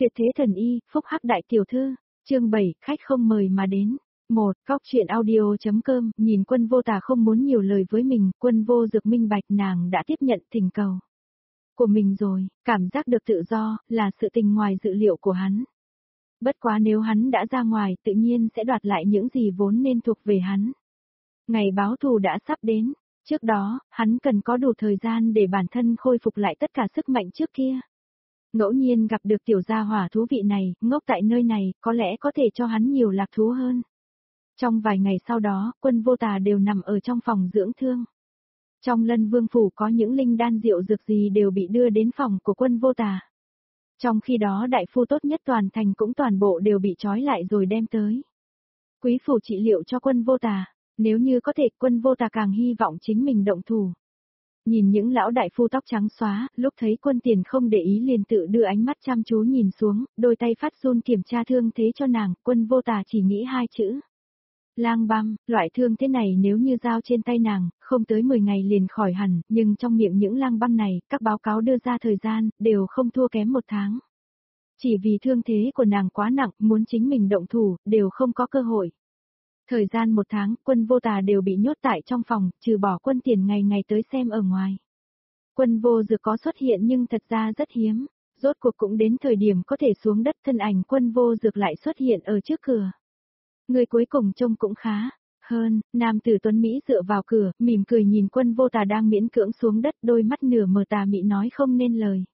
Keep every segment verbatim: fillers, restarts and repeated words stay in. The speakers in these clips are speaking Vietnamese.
Tuyệt thế thần y, phúc hắc đại tiểu thư, chương bảy, khách không mời mà đến. Một, Góc truyện audio.com, nhìn Quân Vô Tà không muốn nhiều lời với mình, Quân Vô Dực minh bạch nàng đã tiếp nhận thỉnh cầu của mình rồi, cảm giác được tự do, là sự tình ngoài dự liệu của hắn. Bất quá nếu hắn đã ra ngoài, tự nhiên sẽ đoạt lại những gì vốn nên thuộc về hắn. Ngày báo thù đã sắp đến, trước đó, hắn cần có đủ thời gian để bản thân khôi phục lại tất cả sức mạnh trước kia. Ngẫu nhiên gặp được tiểu gia hỏa thú vị này, ngốc tại nơi này, có lẽ có thể cho hắn nhiều lạc thú hơn. Trong vài ngày sau đó, Quân Vô Tà đều nằm ở trong phòng dưỡng thương. Trong Lân Vương phủ có những linh đan rượu dược gì đều bị đưa đến phòng của Quân Vô Tà. Trong khi đó đại phu tốt nhất toàn thành cũng toàn bộ đều bị trói lại rồi đem tới. Quý phủ trị liệu cho Quân Vô Tà, nếu như có thể Quân Vô Tà càng hy vọng chính mình động thủ. Nhìn những lão đại phu tóc trắng xóa, lúc thấy Quân Tiền không để ý liền tự đưa ánh mắt chăm chú nhìn xuống, đôi tay phát run kiểm tra thương thế cho nàng, Quân Vô Tà chỉ nghĩ hai chữ. Lang băm, loại thương thế này nếu như giao trên tay nàng, không tới mười ngày liền khỏi hẳn, nhưng trong miệng những lang băm này, các báo cáo đưa ra thời gian, đều không thua kém một tháng. Chỉ vì thương thế của nàng quá nặng, muốn chính mình động thủ, đều không có cơ hội. Thời gian một tháng, Quân Vô Tà đều bị nhốt tại trong phòng, trừ bỏ Quân Tiền ngày ngày tới xem ở ngoài. Quân Vô Dực có xuất hiện nhưng thật ra rất hiếm, rốt cuộc cũng đến thời điểm có thể xuống đất, thân ảnh Quân Vô Dực lại xuất hiện ở trước cửa. Người cuối cùng trông cũng khá hơn, nam tử tuấn Mỹ dựa vào cửa, mỉm cười nhìn Quân Vô Tà đang miễn cưỡng xuống đất, đôi mắt nửa mờ tà mị nói không nên lời.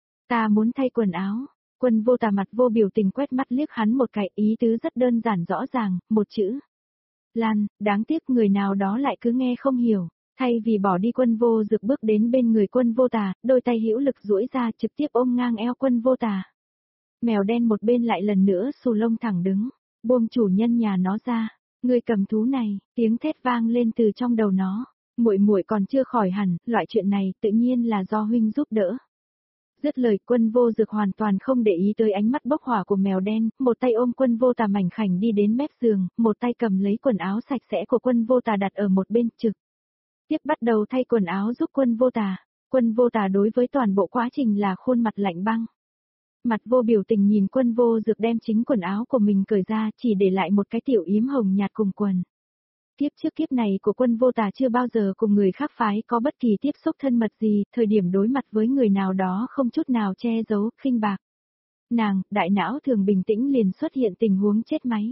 Ta muốn thay quần áo. Quân Vô Tà mặt vô biểu tình quét mắt liếc hắn một cái, ý tứ rất đơn giản rõ ràng, một chữ. Lan, đáng tiếc người nào đó lại cứ nghe không hiểu, thay vì bỏ đi Quân Vô Dực bước đến bên người Quân Vô Tà, đôi tay hữu lực duỗi ra trực tiếp ôm ngang eo Quân Vô Tà. Mèo đen một bên lại lần nữa xù lông thẳng đứng, buông chủ nhân nhà nó ra, người cầm thú này, tiếng thét vang lên từ trong đầu nó, muội muội còn chưa khỏi hẳn, loại chuyện này tự nhiên là do huynh giúp đỡ. Dứt lời Quân Vô Dực hoàn toàn không để ý tới ánh mắt bốc hỏa của mèo đen, một tay ôm Quân Vô Tà mảnh khảnh đi đến mép giường, một tay cầm lấy quần áo sạch sẽ của Quân Vô Tà đặt ở một bên trực. Tiếp bắt đầu thay quần áo giúp Quân Vô Tà. Quân Vô Tà đối với toàn bộ quá trình là khuôn mặt lạnh băng. Mặt vô biểu tình nhìn Quân Vô Dực đem chính quần áo của mình cởi ra, chỉ để lại một cái tiểu yếm hồng nhạt cùng quần. Kiếp trước kiếp này của Quân Vô Tà chưa bao giờ cùng người khác phái có bất kỳ tiếp xúc thân mật gì, thời điểm đối mặt với người nào đó không chút nào che giấu, khinh bạc. Nàng, đại não thường bình tĩnh liền xuất hiện tình huống chết máy.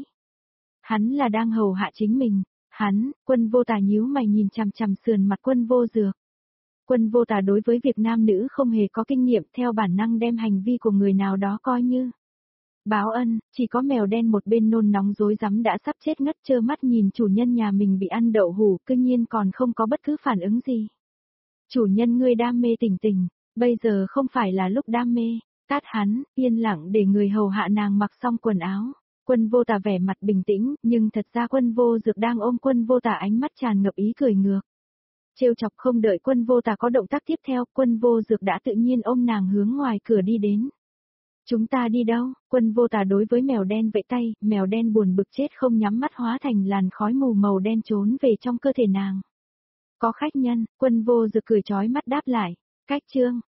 Hắn là đang hầu hạ chính mình, hắn, Quân Vô Tà nhíu mày nhìn chằm chằm sườn mặt Quân Vô Dực. Quân Vô Tà đối với việc nam nữ không hề có kinh nghiệm, theo bản năng đem hành vi của người nào đó coi như báo ân, chỉ có mèo đen một bên nôn nóng rối rắm đã sắp chết ngất trơ mắt nhìn chủ nhân nhà mình bị ăn đậu hủ, cư nhiên còn không có bất cứ phản ứng gì. Chủ nhân ngươi đam mê tình tình, bây giờ không phải là lúc đam mê, tát hắn, yên lặng để người hầu hạ nàng mặc xong quần áo. Quân Vô Tà vẻ mặt bình tĩnh, nhưng thật ra Quân Vô Dực đang ôm Quân Vô Tà ánh mắt tràn ngập ý cười ngược. Trêu chọc không đợi Quân Vô Tà có động tác tiếp theo, Quân Vô Dực đã tự nhiên ôm nàng hướng ngoài cửa đi đến. Chúng ta đi đâu? Quân Vô Tà đối với mèo đen vẫy tay, mèo đen buồn bực chết không nhắm mắt hóa thành làn khói mù màu đen trốn về trong cơ thể nàng. Có khách nhân, Quân Vô Dực cười chói mắt đáp lại, cách chương,